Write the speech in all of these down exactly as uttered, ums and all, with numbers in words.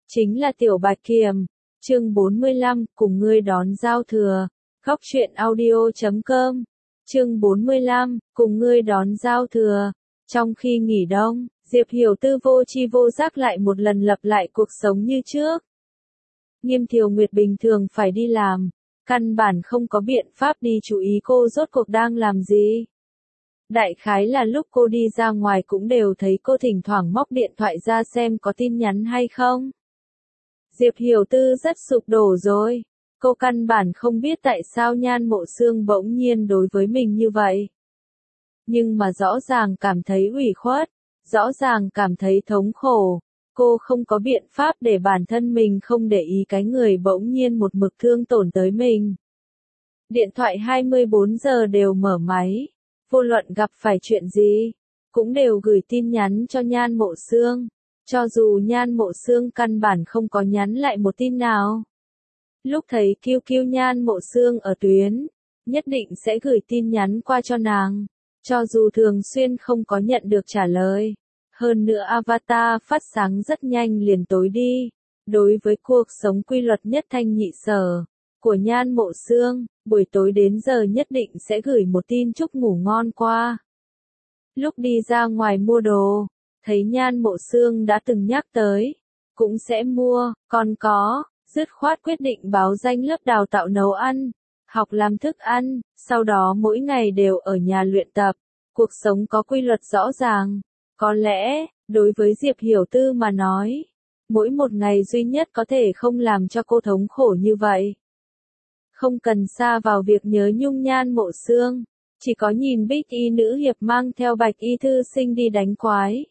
chính là Tiểu Bạch Kiểm. Chương bốn mươi lăm, cùng ngươi đón giao thừa. Góc truyện audio chấm com. Chương bốn mươi lăm, cùng ngươi đón giao thừa. Trong khi nghỉ đông, Diệp Hiểu Tư vô tri vô giác lại một lần lặp lại cuộc sống như trước. Nghiêm Thiều Nguyệt bình thường phải đi làm, căn bản không có biện pháp đi chú ý cô rốt cuộc đang làm gì. Đại khái là lúc cô đi ra ngoài cũng đều thấy cô thỉnh thoảng móc điện thoại ra xem có tin nhắn hay không. Diệp Hiểu Tư rất sụp đổ rồi, cô căn bản không biết tại sao Nhan Mộ Sương bỗng nhiên đối với mình như vậy. Nhưng mà rõ ràng cảm thấy ủy khuất, rõ ràng cảm thấy thống khổ, cô không có biện pháp để bản thân mình không để ý cái người bỗng nhiên một mực thương tổn tới mình. Điện thoại hai mươi bốn giờ đều mở máy, vô luận gặp phải chuyện gì, cũng đều gửi tin nhắn cho Nhan Mộ Sương, cho dù Nhan Mộ Sương căn bản không có nhắn lại một tin nào. Lúc thấy kiu kiu Nhan Mộ Sương ở tuyến, nhất định sẽ gửi tin nhắn qua cho nàng, cho dù thường xuyên không có nhận được trả lời. Hơn nữa avatar phát sáng rất nhanh liền tối đi. Đối với cuộc sống quy luật nhất thanh nhị sở của Nhan Mộ Sương, buổi tối đến giờ nhất định sẽ gửi một tin chúc ngủ ngon qua. Lúc đi ra ngoài mua đồ, thấy Nhan Mộ Sương đã từng nhắc tới, cũng sẽ mua, còn có, dứt khoát quyết định báo danh lớp đào tạo nấu ăn, học làm thức ăn, sau đó mỗi ngày đều ở nhà luyện tập, cuộc sống có quy luật rõ ràng. Có lẽ, đối với Diệp Hiểu Tư mà nói, mỗi một ngày duy nhất có thể không làm cho cô thống khổ như vậy. Không cần xa vào việc nhớ nhung Nhan Mộ Sương, chỉ có nhìn Bích Y nữ hiệp mang theo Bạch Y thư sinh đi đánh quái.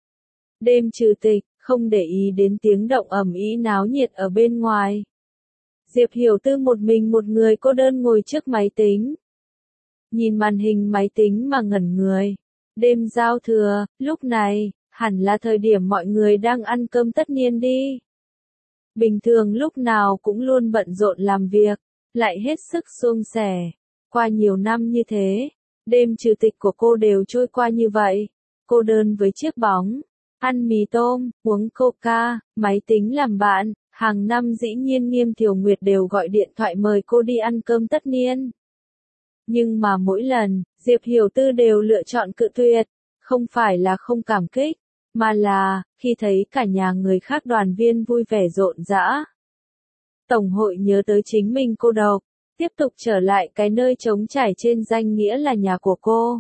Đêm trừ tịch, không để ý đến tiếng động ầm ĩ náo nhiệt ở bên ngoài. Diệp Hiểu Tư một mình một người cô đơn ngồi trước máy tính. Nhìn màn hình máy tính mà ngẩn người. Đêm giao thừa, lúc này, hẳn là thời điểm mọi người đang ăn cơm tất niên đi. Bình thường lúc nào cũng luôn bận rộn làm việc, lại hết sức suôn sẻ. Qua nhiều năm như thế, đêm trừ tịch của cô đều trôi qua như vậy. Cô đơn với chiếc bóng, ăn mì tôm, uống coca, máy tính làm bạn. Hàng năm dĩ nhiên Nghiêm Thiều Nguyệt đều gọi điện thoại mời cô đi ăn cơm tất niên. Nhưng mà mỗi lần, Diệp Hiểu Tư đều lựa chọn cự tuyệt, không phải là không cảm kích, mà là, khi thấy cả nhà người khác đoàn viên vui vẻ rộn rã. Tổng hội nhớ tới chính mình cô độc, tiếp tục trở lại cái nơi trống trải trên danh nghĩa là nhà của cô.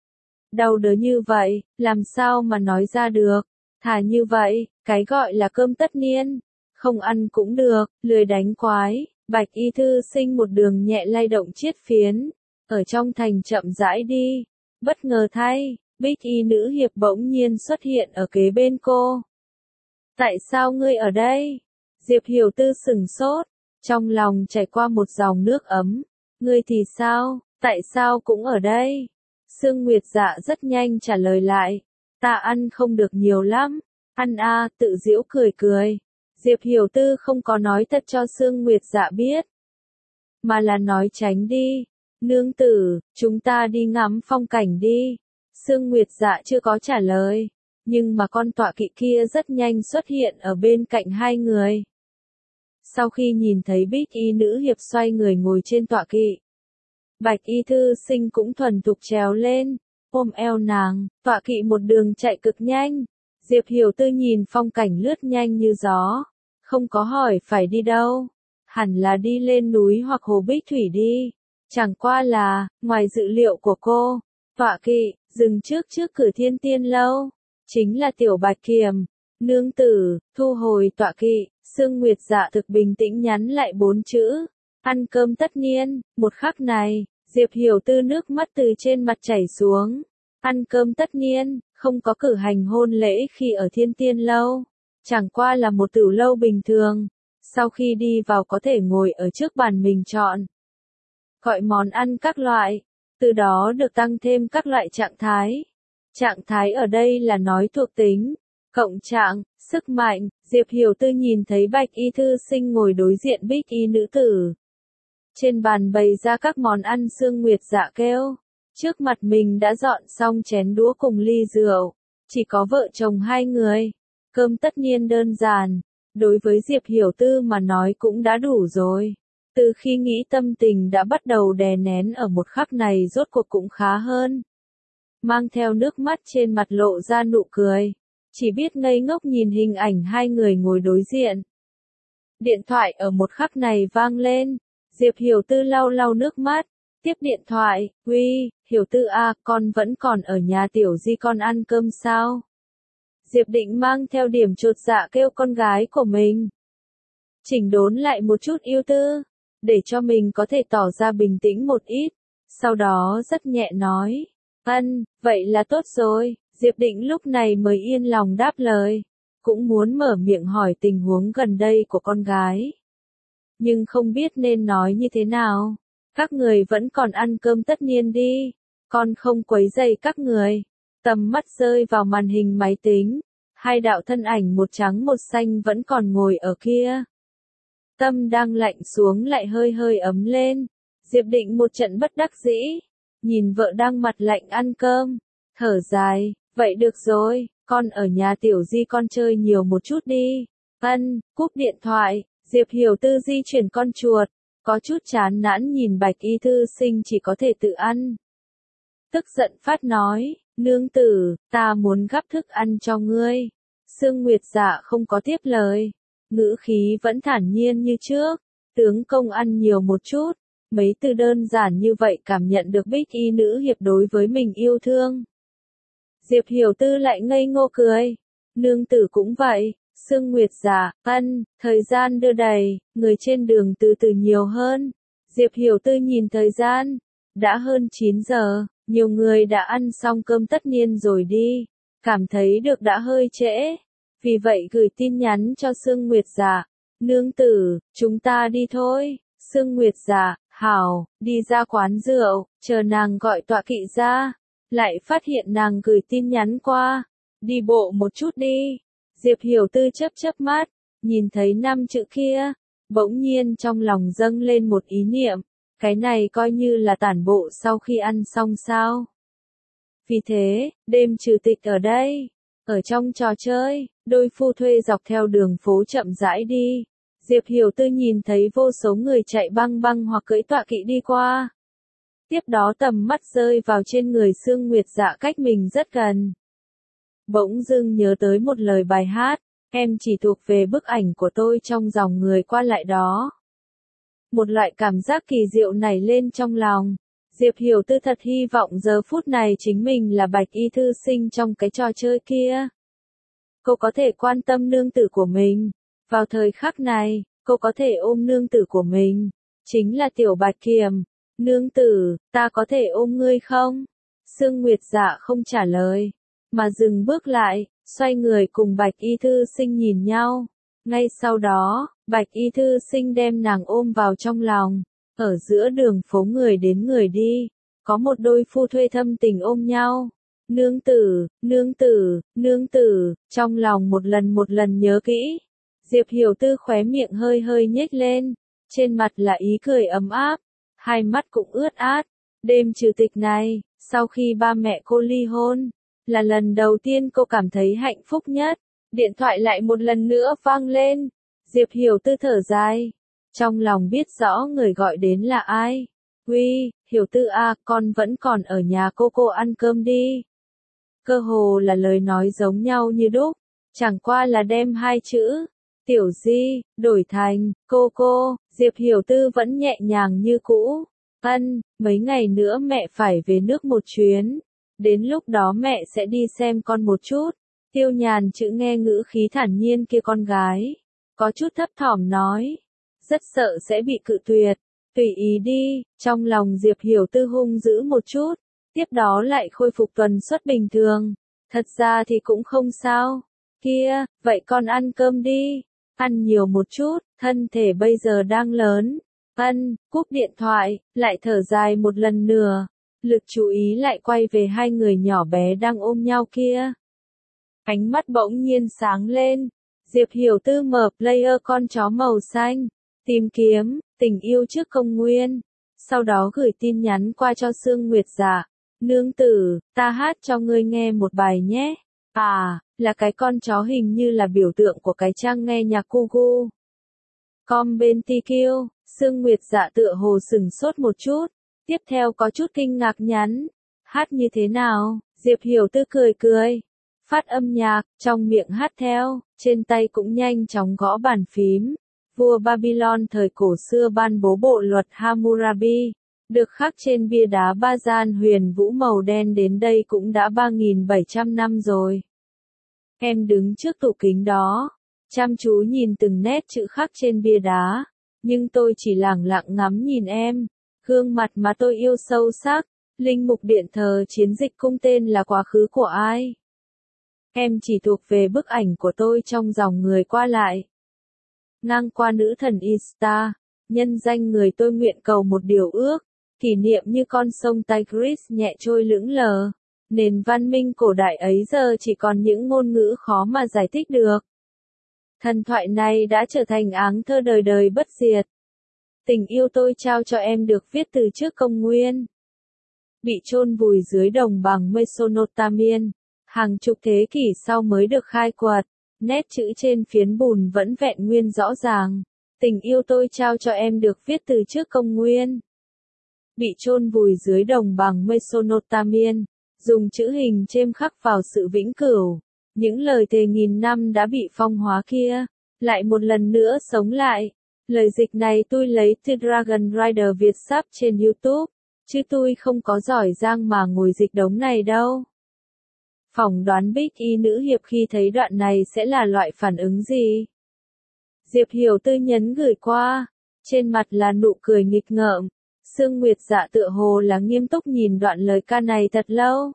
Đau đớn như vậy, làm sao mà nói ra được, thà như vậy, cái gọi là cơm tất niên, không ăn cũng được, lười đánh quái, Bạch Y thư sinh một đường nhẹ lay động chiết phiến. Ở trong thành chậm rãi đi, bất ngờ thay, Bích Y nữ hiệp bỗng nhiên xuất hiện ở kế bên cô. Tại sao ngươi ở đây? Diệp Hiểu Tư sửng sốt, trong lòng chảy qua một dòng nước ấm. Ngươi thì sao, tại sao cũng ở đây? Sương Nguyệt Dạ rất nhanh trả lời lại, ta ăn không được nhiều lắm, ăn a, tự giễu cười cười. Diệp Hiểu Tư không có nói thật cho Sương Nguyệt Dạ biết, mà là nói tránh đi. Nương tử, chúng ta đi ngắm phong cảnh đi. Sương Nguyệt Dạ chưa có trả lời, nhưng mà con tọa kỵ kia rất nhanh xuất hiện ở bên cạnh hai người. Sau khi nhìn thấy Bích Y nữ hiệp xoay người ngồi trên tọa kỵ, Bạch Y thư sinh cũng thuần thục trèo lên, ôm eo nàng, tọa kỵ một đường chạy cực nhanh. Diệp Hiểu Tư nhìn phong cảnh lướt nhanh như gió, không có hỏi phải đi đâu, hẳn là đi lên núi hoặc hồ Bích Thủy đi. Chẳng qua là, ngoài dự liệu của cô, tọa kỵ, dừng trước trước cửa Thiên Tiên lâu, chính là Tiểu Bạch Kiểm. Nương tử, thu hồi tọa kỵ, Sương Nguyệt Dạ thực bình tĩnh nhắn lại bốn chữ, ăn cơm tất niên. Một khắc này, Diệp Hiểu Tư nước mắt từ trên mặt chảy xuống. Ăn cơm tất niên, không có cử hành hôn lễ khi ở Thiên Tiên lâu, chẳng qua là một tửu lâu bình thường. Sau khi đi vào có thể ngồi ở trước bàn mình chọn, gọi món ăn các loại, từ đó được tăng thêm các loại trạng thái. Trạng thái ở đây là nói thuộc tính, cộng trạng, sức mạnh. Diệp Hiểu Tư nhìn thấy Bạch Y thư sinh ngồi đối diện Bích Y nữ tử. Trên bàn bày ra các món ăn. Sương Nguyệt Dạ kêu, trước mặt mình đã dọn xong chén đũa cùng ly rượu, chỉ có vợ chồng hai người. Cơm tất niên đơn giản, đối với Diệp Hiểu Tư mà nói cũng đã đủ rồi. Từ khi nghĩ tâm tình đã bắt đầu đè nén ở một khắc này rốt cuộc cũng khá hơn. Mang theo nước mắt trên mặt lộ ra nụ cười. Chỉ biết ngây ngốc nhìn hình ảnh hai người ngồi đối diện. Điện thoại ở một khắc này vang lên. Diệp Hiểu Tư lau lau nước mắt. Tiếp điện thoại, uy, Hiểu Tư à, con vẫn còn ở nhà Tiểu Di con ăn cơm sao? Diệp Định mang theo điểm chột dạ kêu con gái của mình. Chỉnh đốn lại một chút ưu tư, để cho mình có thể tỏ ra bình tĩnh một ít. Sau đó rất nhẹ nói, ân, vậy là tốt rồi. Diệp Định lúc này mới yên lòng đáp lời. Cũng muốn mở miệng hỏi tình huống gần đây của con gái. Nhưng không biết nên nói như thế nào. Các người vẫn còn ăn cơm tất niên đi. Con không quấy rầy các người. Tầm mắt rơi vào màn hình máy tính. Hai đạo thân ảnh một trắng một xanh vẫn còn ngồi ở kia. Tâm đang lạnh xuống lại hơi hơi ấm lên. Diệp Định một trận bất đắc dĩ. Nhìn vợ đang mặt lạnh ăn cơm. Thở dài, vậy được rồi, con ở nhà Tiểu Di con chơi nhiều một chút đi. Ân, cúp điện thoại, Diệp Hiểu Tư di chuyển con chuột. Có chút chán nản nhìn Bạch Y Thư Sinh chỉ có thể tự ăn. Tức giận phát nói, nương tử, ta muốn gắp thức ăn cho ngươi. Sương Nguyệt Dạ không có tiếp lời. Ngữ khí vẫn thản nhiên như trước. Tướng công ăn nhiều một chút. Mấy từ đơn giản như vậy cảm nhận được Bích Y nữ hiệp đối với mình yêu thương. Diệp Hiểu Tư lại ngây ngô cười. Nương tử cũng vậy. Sương Nguyệt Dạ, ân, thời gian đưa đẩy, người trên đường từ từ nhiều hơn. Diệp Hiểu Tư nhìn thời gian. Đã hơn chín giờ, nhiều người đã ăn xong cơm tất niên rồi đi. Cảm thấy được đã hơi trễ. Vì vậy gửi tin nhắn cho Sương Nguyệt Dạ. Nương tử, chúng ta đi thôi. Sương Nguyệt Dạ, hảo, đi ra quán rượu, chờ nàng gọi tọa kỵ ra. Lại phát hiện nàng gửi tin nhắn qua. Đi bộ một chút đi. Diệp Hiểu Tư chớp chớp mắt, nhìn thấy năm chữ kia. Bỗng nhiên trong lòng dâng lên một ý niệm. Cái này coi như là tản bộ sau khi ăn xong sao. Vì thế, đêm trừ tịch ở đây. Ở trong trò chơi, đôi phu thuê dọc theo đường phố chậm rãi đi. Diệp Hiểu Tư nhìn thấy vô số người chạy băng băng hoặc cưỡi tọa kỵ đi qua. Tiếp đó tầm mắt rơi vào trên người Sương Nguyệt Dạ cách mình rất gần. Bỗng dưng nhớ tới một lời bài hát, em chỉ thuộc về bức ảnh của tôi trong dòng người qua lại đó. Một loại cảm giác kỳ diệu nảy lên trong lòng. Diệp Hiểu Tư thật hy vọng giờ phút này chính mình là Bạch Y Thư Sinh trong cái trò chơi kia. Cô có thể quan tâm nương tử của mình. Vào thời khắc này, cô có thể ôm nương tử của mình. Chính là Tiểu Bạch Kiềm. Nương tử, ta có thể ôm ngươi không? Sương Nguyệt Dạ không trả lời, mà dừng bước lại, xoay người cùng Bạch Y Thư Sinh nhìn nhau. Ngay sau đó, Bạch Y Thư Sinh đem nàng ôm vào trong lòng. Ở giữa đường phố người đến người đi, có một đôi phu thuê thâm tình ôm nhau. Nương tử, nương tử, nương tử, trong lòng một lần một lần nhớ kỹ. Diệp Hiểu Tư khóe miệng hơi hơi nhếch lên, trên mặt là ý cười ấm áp, hai mắt cũng ướt át. Đêm trừ tịch này, sau khi ba mẹ cô ly hôn, là lần đầu tiên cô cảm thấy hạnh phúc nhất. Điện thoại lại một lần nữa vang lên. Diệp Hiểu Tư thở dài, trong lòng biết rõ người gọi đến là ai. Uy, Hiểu Tư à, con vẫn còn ở nhà cô cô ăn cơm đi. Cơ hồ là lời nói giống nhau như đúc, chẳng qua là đem hai chữ Tiểu Di đổi thành cô cô. Diệp Hiểu Tư vẫn nhẹ nhàng như cũ. Ân, mấy ngày nữa mẹ phải về nước một chuyến. Đến lúc đó mẹ sẽ đi xem con một chút. Tiêu Nhàn chữ nghe ngữ khí thản nhiên kia con gái, có chút thấp thỏm nói, rất sợ sẽ bị cự tuyệt. Tùy ý đi. Trong lòng Diệp Hiểu Tư hung dữ một chút, tiếp đó lại khôi phục tuần suất bình thường. Thật ra thì cũng không sao. Kia, vậy con ăn cơm đi. Ăn nhiều một chút, thân thể bây giờ đang lớn. Ân, cúp điện thoại, lại thở dài một lần nữa. Lực chú ý lại quay về hai người nhỏ bé đang ôm nhau kia. Ánh mắt bỗng nhiên sáng lên. Diệp Hiểu Tư mở player con chó màu xanh. Tìm kiếm, tình yêu trước công nguyên. Sau đó gửi tin nhắn qua cho Sương Nguyệt Dạ. Nương tử, ta hát cho ngươi nghe một bài nhé. À, là cái con chó hình như là biểu tượng của cái trang nghe nhạc Kugu. Com bên tê quy, Sương Nguyệt Dạ tựa hồ sừng sốt một chút, tiếp theo có chút kinh ngạc nhắn. Hát như thế nào? Diệp Hiểu Tư cười cười. Phát âm nhạc, trong miệng hát theo, trên tay cũng nhanh chóng gõ bàn phím. Vua Babylon thời cổ xưa ban bố bộ luật Hammurabi, được khắc trên bia đá Ba Gian huyền vũ màu đen đến đây cũng đã ba nghìn bảy trăm năm rồi. Em đứng trước tủ kính đó, chăm chú nhìn từng nét chữ khắc trên bia đá, nhưng tôi chỉ lẳng lặng ngắm nhìn em, gương mặt mà tôi yêu sâu sắc, linh mục điện thờ chiến dịch cung tên là quá khứ của ai? Em chỉ thuộc về bức ảnh của tôi trong dòng người qua lại. Ngang qua nữ thần Ishtar, nhân danh người tôi nguyện cầu một điều ước, kỷ niệm như con sông Tigris nhẹ trôi lững lờ. Nền văn minh cổ đại ấy giờ chỉ còn những ngôn ngữ khó mà giải thích được. Thần thoại này đã trở thành áng thơ đời đời bất diệt. Tình yêu tôi trao cho em được viết từ trước công nguyên. Bị chôn vùi dưới đồng bằng Mesopotamian, hàng chục thế kỷ sau mới được khai quật, nét chữ trên phiến bùn vẫn vẹn nguyên rõ ràng. Tình yêu tôi trao cho em được viết từ trước công nguyên. Bị chôn vùi dưới đồng bằng Mesopotamian, dùng chữ hình chêm khắc vào sự vĩnh cửu. Những lời thề nghìn năm đã bị phong hóa kia, lại một lần nữa sống lại. Lời dịch này tôi lấy từ Dragon Rider Việt sắp trên YouTube, chứ tôi không có giỏi giang mà ngồi dịch đống này đâu. Phỏng đoán Bích Y nữ hiệp khi thấy đoạn này sẽ là loại phản ứng gì? Diệp Hiểu Tư nhấn gửi qua, trên mặt là nụ cười nghịch ngợm. Sương Nguyệt Dạ tựa hồ là nghiêm túc nhìn đoạn lời ca này thật lâu.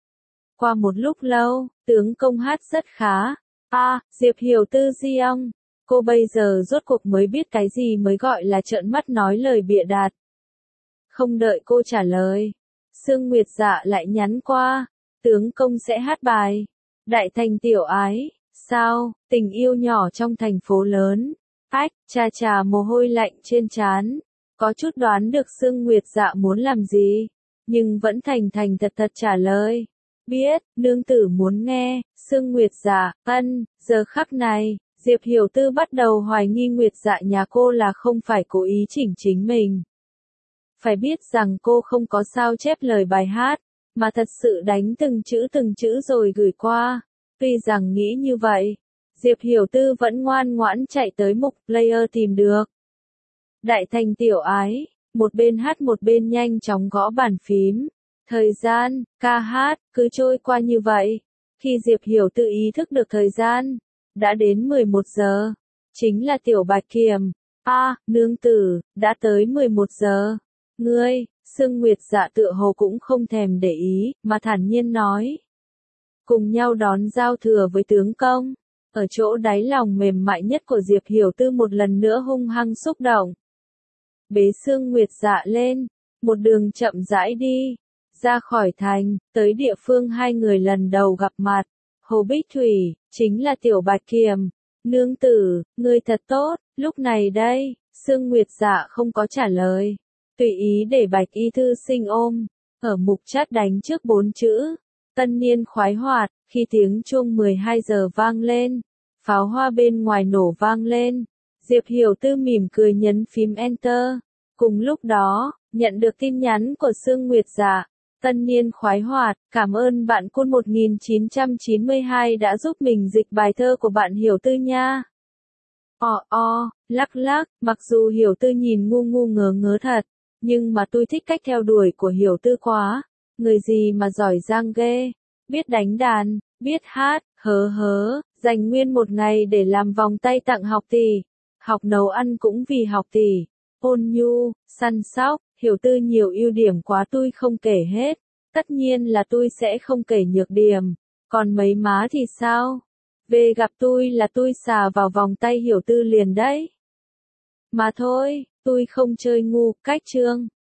Qua một lúc lâu, tướng công hát rất khá. À, Diệp Hiểu Tư Giong, cô bây giờ rốt cuộc mới biết cái gì mới gọi là trợn mắt nói lời bịa đặt. Không đợi cô trả lời, Sương Nguyệt Dạ lại nhắn qua, tướng công sẽ hát bài Đại Thành Tiểu Ái. Sao, tình yêu nhỏ trong thành phố lớn. Ách, chà chà mồ hôi lạnh trên trán. Có chút đoán được Sương Nguyệt Dạ muốn làm gì, nhưng vẫn thành thành thật thật trả lời. Biết, nương tử muốn nghe. Sương Nguyệt Dạ, ân, giờ khắc này, Diệp Hiểu Tư bắt đầu hoài nghi Nguyệt Dạ nhà cô là không phải cố ý chỉnh chính mình. Phải biết rằng cô không có sao chép lời bài hát, mà thật sự đánh từng chữ từng chữ rồi gửi qua. Tuy rằng nghĩ như vậy, Diệp Hiểu Tư vẫn ngoan ngoãn chạy tới mục player tìm được. Đại Thành Tiểu Ái, một bên hát một bên nhanh chóng gõ bàn phím. Thời gian, ca hát, cứ trôi qua như vậy. Khi Diệp Hiểu Tư ý thức được thời gian, đã đến mười một giờ. Chính là Tiểu Bạch Kiểm. A, à, nương tử, đã tới mười một giờ. Ngươi, Sương Nguyệt Dạ tựa hồ cũng không thèm để ý, mà thản nhiên nói. Cùng nhau đón giao thừa với tướng công. Ở chỗ đáy lòng mềm mại nhất của Diệp Hiểu Tư một lần nữa hung hăng xúc động. Bế Sương Nguyệt Dạ lên, một đường chậm rãi đi, ra khỏi thành, tới địa phương hai người lần đầu gặp mặt. Hồ Bích Thủy, chính là Tiểu Bạch Kiểm. Nương tử, ngươi thật tốt, lúc này đây, Sương Nguyệt Dạ không có trả lời. Tùy ý để Bạch Y thư sinh ôm, ở mục chat đánh trước bốn chữ. Tân niên khoái hoạt, khi tiếng chuông mười hai giờ vang lên, pháo hoa bên ngoài nổ vang lên. Diệp Hiểu Tư mỉm cười nhấn phím Enter. Cùng lúc đó, nhận được tin nhắn của Sương Nguyệt Dạ. Tân niên khoái hoạt, cảm ơn bạn Cun một nghìn chín trăm chín mươi hai đã giúp mình dịch bài thơ của bạn Hiểu Tư nha. O o, lắc lắc, mặc dù Hiểu Tư nhìn ngu ngu ngớ ngớ thật, nhưng mà tôi thích cách theo đuổi của Hiểu Tư quá. Người gì mà giỏi giang ghê, biết đánh đàn, biết hát, hớ hớ, dành nguyên một ngày để làm vòng tay tặng học tỷ. Học nấu ăn cũng vì học tỷ. Ôn nhu, săn sóc, Hiểu Tư nhiều ưu điểm quá tôi không kể hết. Tất nhiên là tôi sẽ không kể nhược điểm. Còn mấy má thì sao? Về gặp tôi là tôi xà vào vòng tay Hiểu Tư liền đấy. Mà thôi, tôi không chơi ngu, cách chương.